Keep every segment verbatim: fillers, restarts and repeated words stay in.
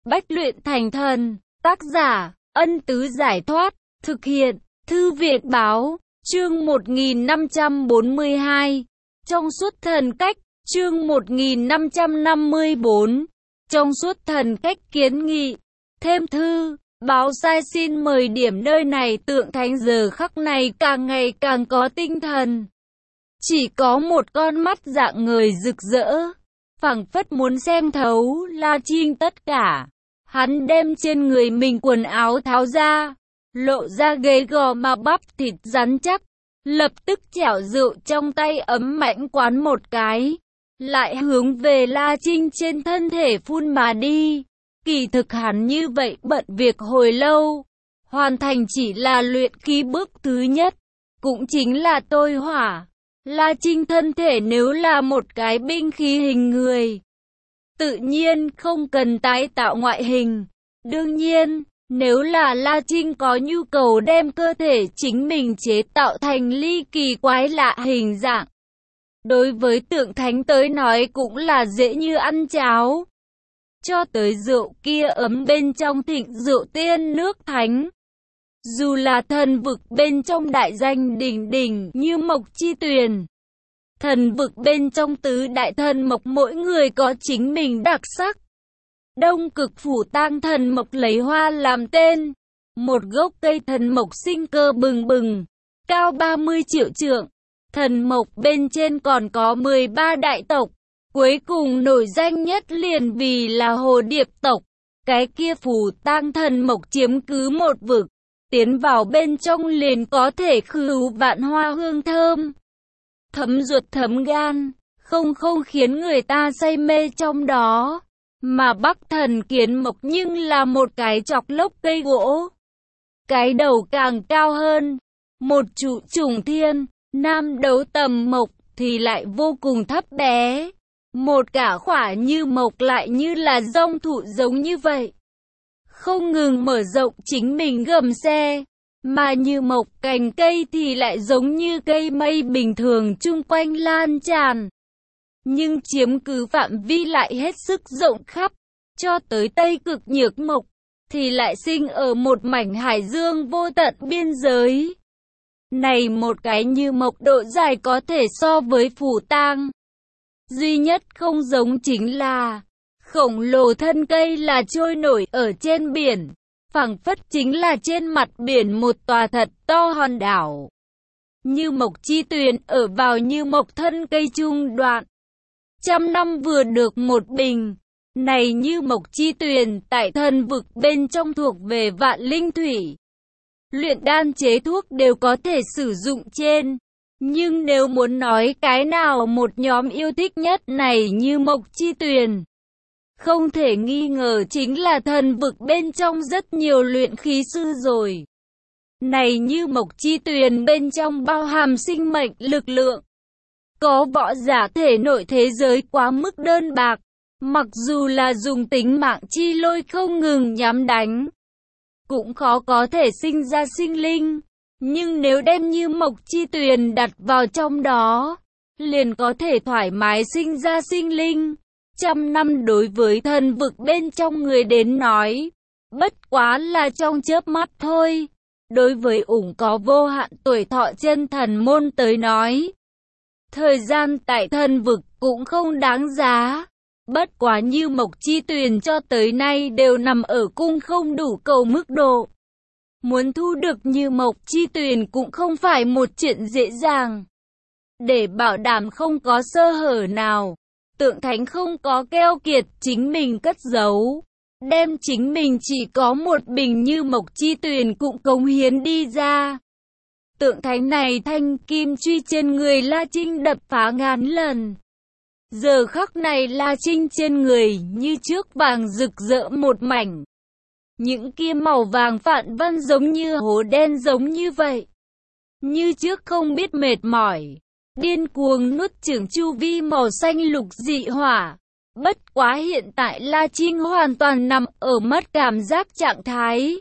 Bách luyện thành thần. Tác giả, Ân Tứ Giải Thoát. Thực hiện, Thư viện Báo. Chương một nghìn năm trăm bốn mươi hai. Trong suốt thần cách. Chương một nghìn năm trăm năm mươi bốn. Trong suốt thần cách kiến nghị. Thêm thư. Báo sai xin mời điểm nơi này. Tượng thánh giờ khắc này càng ngày càng có tinh thần. Chỉ có một con mắt dạng người rực rỡ, phảng phất muốn xem thấu La Trinh tất cả. Hắn đem trên người mình quần áo tháo ra, lộ ra ghế gò mà bắp thịt rắn chắc, lập tức chẻo rượu trong tay ấm mãnh quán một cái, lại hướng về La Trinh trên thân thể phun mà đi. Kỳ thực hắn như vậy bận việc hồi lâu, hoàn thành chỉ là luyện khí bước thứ nhất, cũng chính là tôi hỏa. La Trinh thân thể nếu là một cái binh khí hình người, tự nhiên không cần tái tạo ngoại hình. Đương nhiên, nếu là La Trinh có nhu cầu đem cơ thể chính mình chế tạo thành ly kỳ quái lạ hình dạng, đối với tượng thánh tới nói cũng là dễ như ăn cháo. Cho tới rượu kia ấm bên trong thịnh rượu tiên nước thánh. Dù là thần vực bên trong đại danh đỉnh đỉnh như Mộc Chi Tuyền, thần vực bên trong tứ đại thần mộc mỗi người có chính mình đặc sắc. Đông Cực Phủ Tang thần mộc lấy hoa làm tên, một gốc cây thần mộc sinh cơ bừng bừng, cao ba mươi triệu trượng. Thần mộc bên trên còn có mười ba đại tộc, cuối cùng nổi danh nhất liền vì là Hồ Điệp tộc. Cái kia Phủ Tang thần mộc chiếm cứ một vực, tiến vào bên trong liền có thể khử vạn hoa hương thơm, thấm ruột thấm gan, không không khiến người ta say mê trong đó. Mà Bắc thần kiến mộc nhưng là một cái chọc lốc cây gỗ, cái đầu càng cao hơn, một trụ trùng thiên. Nam đấu tầm mộc thì lại vô cùng thấp bé, một cả khỏa như mộc lại như là dông thụ giống như vậy, không ngừng mở rộng chính mình gầm xe. Mà như mộc cành cây thì lại giống như cây mây bình thường chung quanh lan tràn, nhưng chiếm cứ phạm vi lại hết sức rộng khắp. Cho tới Tây Cực Nhược Mộc thì lại sinh ở một mảnh hải dương vô tận biên giới. Này một cái như mộc độ dài có thể so với Phủ Tang. Duy nhất không giống chính là khổng lồ thân cây là trôi nổi ở trên biển, phảng phất chính là trên mặt biển một tòa thật to hòn đảo. Như Mộc Chi Tuyền ở vào như mộc thân cây trung đoạn, trăm năm vừa được một bình. Này như Mộc Chi Tuyền tại thần vực bên trong thuộc về vạn linh thủy, luyện đan chế thuốc đều có thể sử dụng trên. Nhưng nếu muốn nói cái nào một nhóm yêu thích nhất này như Mộc Chi Tuyền, không thể nghi ngờ chính là thần vực bên trong rất nhiều luyện khí sư rồi. Này như Mộc Chi Tuyền bên trong bao hàm sinh mệnh lực lượng, có võ giả thể nội thế giới quá mức đơn bạc, mặc dù là dùng tính mạng chi lôi không ngừng nhắm đánh, cũng khó có thể sinh ra sinh linh. Nhưng nếu đem như Mộc Chi Tuyền đặt vào trong đó, liền có thể thoải mái sinh ra sinh linh. Trăm năm đối với thần vực bên trong người đến nói, bất quá là trong chớp mắt thôi. Đối với ủng có vô hạn tuổi thọ chân thần môn tới nói, thời gian tại thần vực cũng không đáng giá. Bất quá như Mộc Chi Tuyền cho tới nay đều nằm ở cung không đủ cầu mức độ. Muốn thu được như Mộc Chi Tuyền cũng không phải một chuyện dễ dàng. Để bảo đảm không có sơ hở nào, tượng thánh không có keo kiệt chính mình cất giấu, đem chính mình chỉ có một bình như Mộc Chi Tuyền cũng cống hiến đi ra. Tượng thánh này thanh kim truy trên người La Trinh đập phá ngàn lần. Giờ khắc này La Trinh trên người như trước vàng rực rỡ một mảnh. Những kia màu vàng phản văn giống như hố đen giống như vậy. Như trước không biết mệt mỏi, điên cuồng nuốt chửng chu vi màu xanh lục dị hỏa. Bất quá hiện tại La Trinh hoàn toàn nằm ở mất cảm giác trạng thái,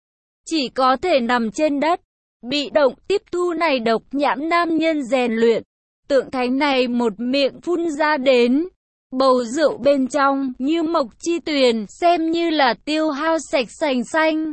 chỉ có thể nằm trên đất, bị động tiếp thu này độc nhãn nam nhân rèn luyện. Tượng thánh này một miệng phun ra đến, bầu rượu bên trong, như mộc chi tuyền, xem như là tiêu hao sạch sành xanh.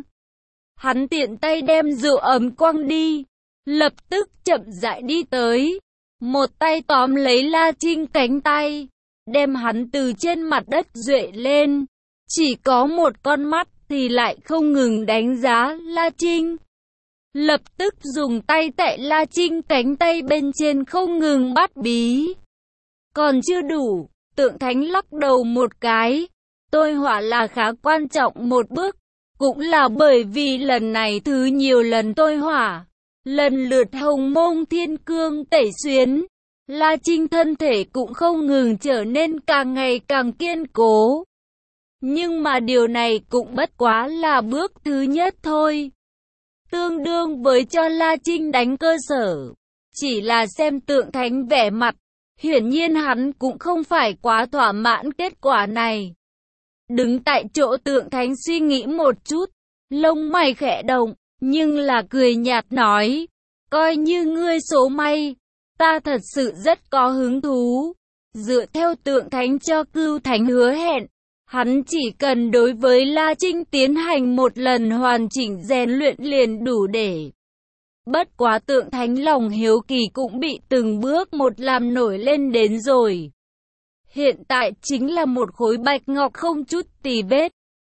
Hắn tiện tay đem rượu ấm quăng đi, lập tức chậm rãi đi tới, một tay tóm lấy La Trinh cánh tay, đem hắn từ trên mặt đất duệ lên, chỉ có một con mắt thì lại không ngừng đánh giá La Trinh. Lập tức dùng tay tại La Trinh cánh tay bên trên không ngừng bắt bí. Còn chưa đủ, Tượng Thánh lắc đầu một cái, tôi hỏa là khá quan trọng một bước, cũng là bởi vì lần này thứ nhiều lần tôi hỏa, lần lượt hồng mông thiên cương tẩy xuyến, La Trinh thân thể cũng không ngừng trở nên càng ngày càng kiên cố. Nhưng mà điều này cũng bất quá là bước thứ nhất thôi, tương đương với cho La Trinh đánh cơ sở. Chỉ là xem Tượng Thánh vẻ mặt, hiển nhiên hắn cũng không phải quá thỏa mãn kết quả này. Đứng tại chỗ Tượng Thánh suy nghĩ một chút, lông mày khẽ động, nhưng là cười nhạt nói, coi như ngươi số may, ta thật sự rất có hứng thú. Dựa theo Tượng Thánh cho Cưu Thánh hứa hẹn, hắn chỉ cần đối với La Trinh tiến hành một lần hoàn chỉnh rèn luyện liền đủ để. Bất quá Tượng Thánh lòng hiếu kỳ cũng bị từng bước một làm nổi lên đến rồi. Hiện tại chính là một khối bạch ngọc không chút tì vết,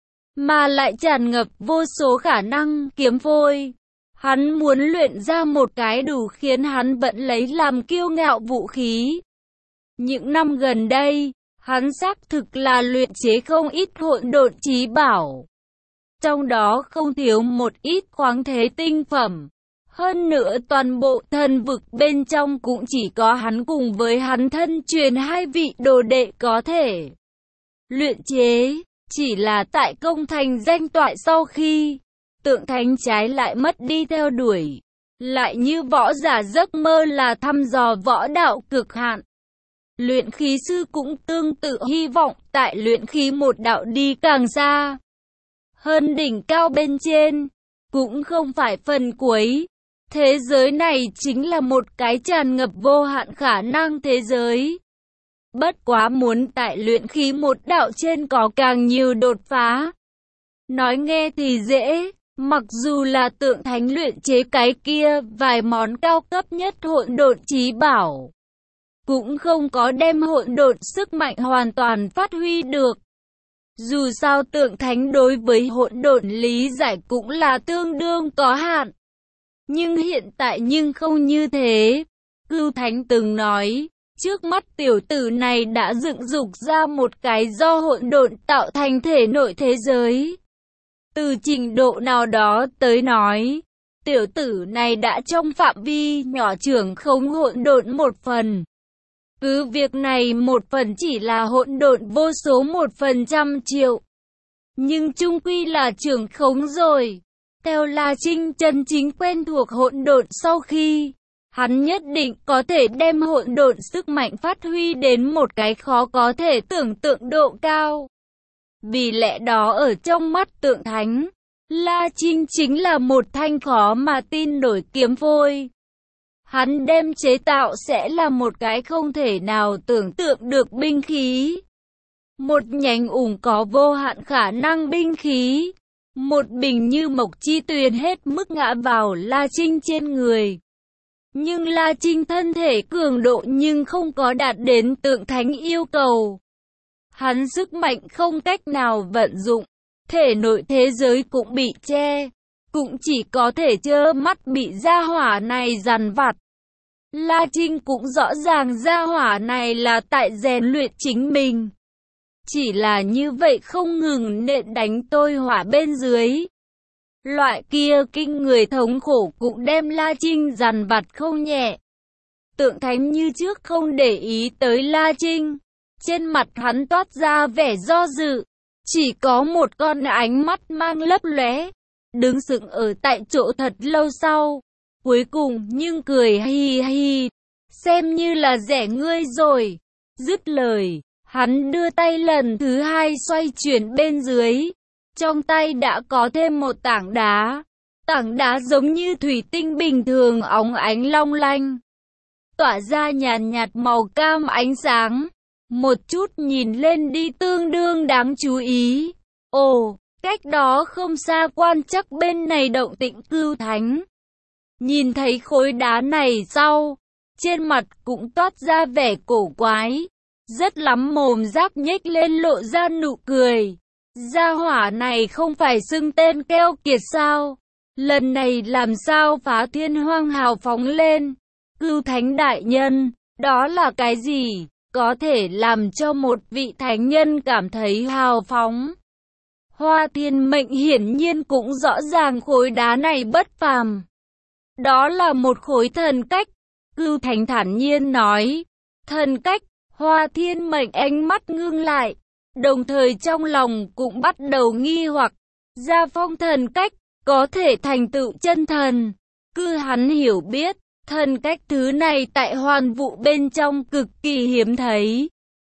mà lại tràn ngập vô số khả năng kiếm phôi. Hắn muốn luyện ra một cái đủ khiến hắn vẫn lấy làm kiêu ngạo vũ khí. Những năm gần đây, hắn xác thực là luyện chế không ít hỗn độn chí bảo. Trong đó không thiếu một ít khoáng thế tinh phẩm. Hơn nữa toàn bộ thần vực bên trong cũng chỉ có hắn cùng với hắn thân truyền hai vị đồ đệ có thể luyện chế. Chỉ là tại công thành danh toại sau khi Tượng Thánh trái lại mất đi theo đuổi, lại như võ giả giấc mơ là thăm dò võ đạo cực hạn. Luyện khí sư cũng tương tự hy vọng tại luyện khí một đạo đi càng xa hơn đỉnh cao bên trên, cũng không phải phần cuối. Thế giới này chính là một cái tràn ngập vô hạn khả năng thế giới. Bất quá muốn tại luyện khí một đạo trên có càng nhiều đột phá. Nói nghe thì dễ, mặc dù là Tượng Thánh luyện chế cái kia vài món cao cấp nhất hỗn độn chí bảo, cũng không có đem hỗn độn sức mạnh hoàn toàn phát huy được. Dù sao Tượng Thánh đối với hỗn độn lý giải cũng là tương đương có hạn. Nhưng hiện tại nhưng không như thế. Cưu Thánh từng nói, trước mắt tiểu tử này đã dựng dục ra một cái do hỗn độn tạo thành thể nội thế giới. Từ trình độ nào đó tới nói, tiểu tử này đã trong phạm vi nhỏ trưởng khống hỗn độn một phần. Cứ việc này một phần chỉ là hỗn độn vô số một phần trăm triệu, nhưng chung quy là trưởng khống rồi. Theo La Trinh chân chính quen thuộc hỗn độn sau khi, hắn nhất định có thể đem hỗn độn sức mạnh phát huy đến một cái khó có thể tưởng tượng độ cao. Vì lẽ đó ở trong mắt Tượng Thánh, La Trinh chính là một thanh khó mà tin nổi kiếm phôi. Hắn đem chế tạo sẽ là một cái không thể nào tưởng tượng được binh khí. Một nhánh ủng có vô hạn khả năng binh khí. Một bình như mộc chi tuyền hết mức ngã vào La Trinh trên người. Nhưng La Trinh thân thể cường độ nhưng không có đạt đến Tượng Thánh yêu cầu. Hắn sức mạnh không cách nào vận dụng, thể nội thế giới cũng bị che, cũng chỉ có thể trơ mắt bị gia hỏa này dằn vặt. La Trinh cũng rõ ràng gia hỏa này là tại rèn luyện chính mình. Chỉ là như vậy không ngừng nện đánh tôi hỏa bên dưới. Loại kia kinh người thống khổ cũng đem La Trinh dằn vặt không nhẹ. Tượng Thánh như trước không để ý tới La Trinh. Trên mặt hắn toát ra vẻ do dự. Chỉ có một con ánh mắt mang lấp lóe. Đứng sững ở tại chỗ thật lâu sau. Cuối cùng nhưng cười hi hi. Xem như là rẻ ngươi rồi. Dứt lời, hắn đưa tay lần thứ hai xoay chuyển bên dưới. Trong tay đã có thêm một tảng đá. Tảng đá giống như thủy tinh bình thường óng ánh long lanh, tỏa ra nhàn nhạt màu cam ánh sáng. một chút nhìn lên đi tương đương đáng chú ý. Ồ, cách đó không xa quan chắc bên này động tĩnh Cưu Thánh. Nhìn thấy khối đá này sau, trên mặt cũng toát ra vẻ cổ quái. Rất lắm mồm rác nhếch lên lộ ra nụ cười. Gia hỏa này không phải xưng tên keo kiệt sao? Lần này làm sao phá thiên hoang hào phóng lên? Cưu Thánh đại nhân, đó là cái gì? Có thể làm cho một vị thánh nhân cảm thấy hào phóng. Hoa Thiên Mệnh hiển nhiên cũng rõ ràng khối đá này bất phàm. Đó là một khối thần cách. Cưu Thánh thản nhiên nói. Thần cách. Hoa Thiên Mệnh ánh mắt ngưng lại, đồng thời trong lòng cũng bắt đầu nghi hoặc. Gia phong thần cách, có thể thành tựu chân thần. Cứ hắn hiểu biết, thần cách thứ này tại hoàn vũ bên trong cực kỳ hiếm thấy.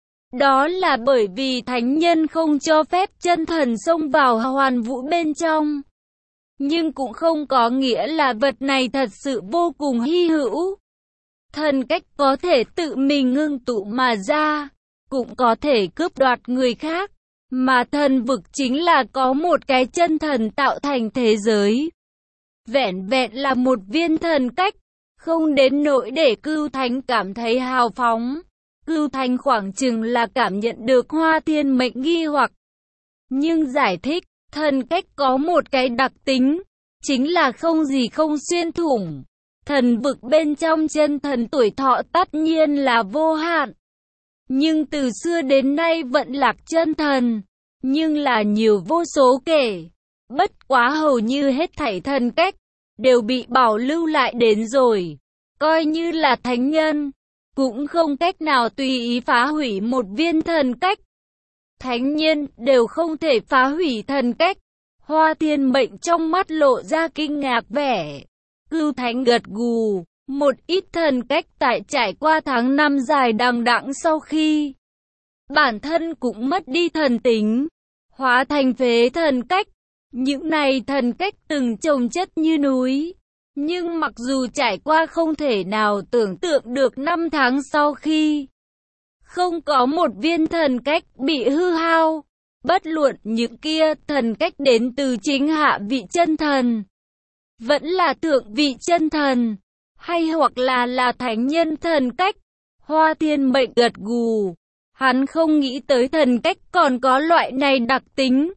Đó là bởi vì thánh nhân không cho phép chân thần xông vào hoàn vũ bên trong. Nhưng cũng không có nghĩa là vật này thật sự vô cùng hy hữu. Thần cách có thể tự mình ngưng tụ mà ra, cũng có thể cướp đoạt người khác, mà thần vực chính là có một cái chân thần tạo thành thế giới. Vẹn vẹn là một viên thần cách, không đến nỗi để Cưu Thánh cảm thấy hào phóng. Cưu Thánh khoảng chừng là cảm nhận được Hoa Thiên Mệnh nghi hoặc. Nhưng giải thích, thần cách có một cái đặc tính, chính là không gì không xuyên thủng. Thần vực bên trong chân thần tuổi thọ tất nhiên là vô hạn. Nhưng từ xưa đến nay vẫn lạc chân thần, nhưng là nhiều vô số kể. Bất quá hầu như hết thảy thần cách, đều bị bảo lưu lại đến rồi. Coi như là thánh nhân, cũng không cách nào tùy ý phá hủy một viên thần cách. Thánh nhân đều không thể phá hủy thần cách. Hoa Thiên Mệnh trong mắt lộ ra kinh ngạc vẻ. Cưu Thánh gật gù, một ít thần cách tại trải qua tháng năm dài đằng đẵng sau khi bản thân cũng mất đi thần tính, hóa thành phế thần cách. Những này thần cách từng chồng chất như núi, nhưng mặc dù trải qua không thể nào tưởng tượng được năm tháng sau khi không có một viên thần cách bị hư hao. Bất luận những kia thần cách đến từ chính hạ vị chân thần, vẫn là thượng vị chân thần, hay hoặc là là thánh nhân thần cách. Hoa Thiên Mệnh gật gù, hắn không nghĩ tới thần cách còn có loại này đặc tính,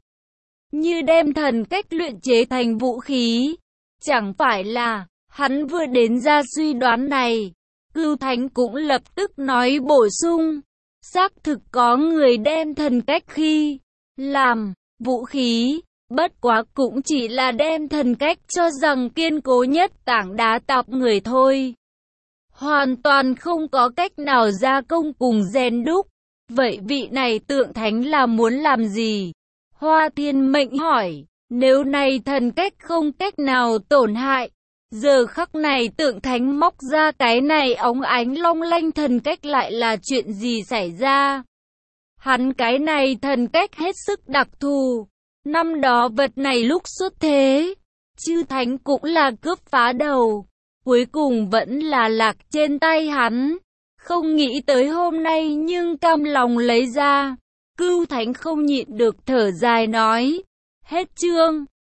như đem thần cách luyện chế thành vũ khí. Chẳng phải là, hắn vừa đến ra suy đoán này, Cưu Thánh cũng lập tức nói bổ sung, xác thực có người đem thần cách khi làm vũ khí. Bất quá cũng chỉ là đem thần cách cho rằng kiên cố nhất tảng đá tạp người thôi. Hoàn toàn không có cách nào gia công cùng rèn đúc. Vậy vị này tượng thánh là muốn làm gì? Hoa Thiên Mệnh hỏi. Nếu này thần cách không cách nào tổn hại, giờ khắc này tượng thánh móc ra cái này óng ánh long lanh thần cách lại là chuyện gì xảy ra? Hắn cái này thần cách hết sức đặc thù. Năm đó vật này lúc xuất thế, chư thánh cũng là cướp phá đầu, cuối cùng vẫn là lạc trên tay hắn. Không nghĩ tới hôm nay nhưng cam lòng lấy ra. Cưu Thánh không nhịn được thở dài nói, hết chương.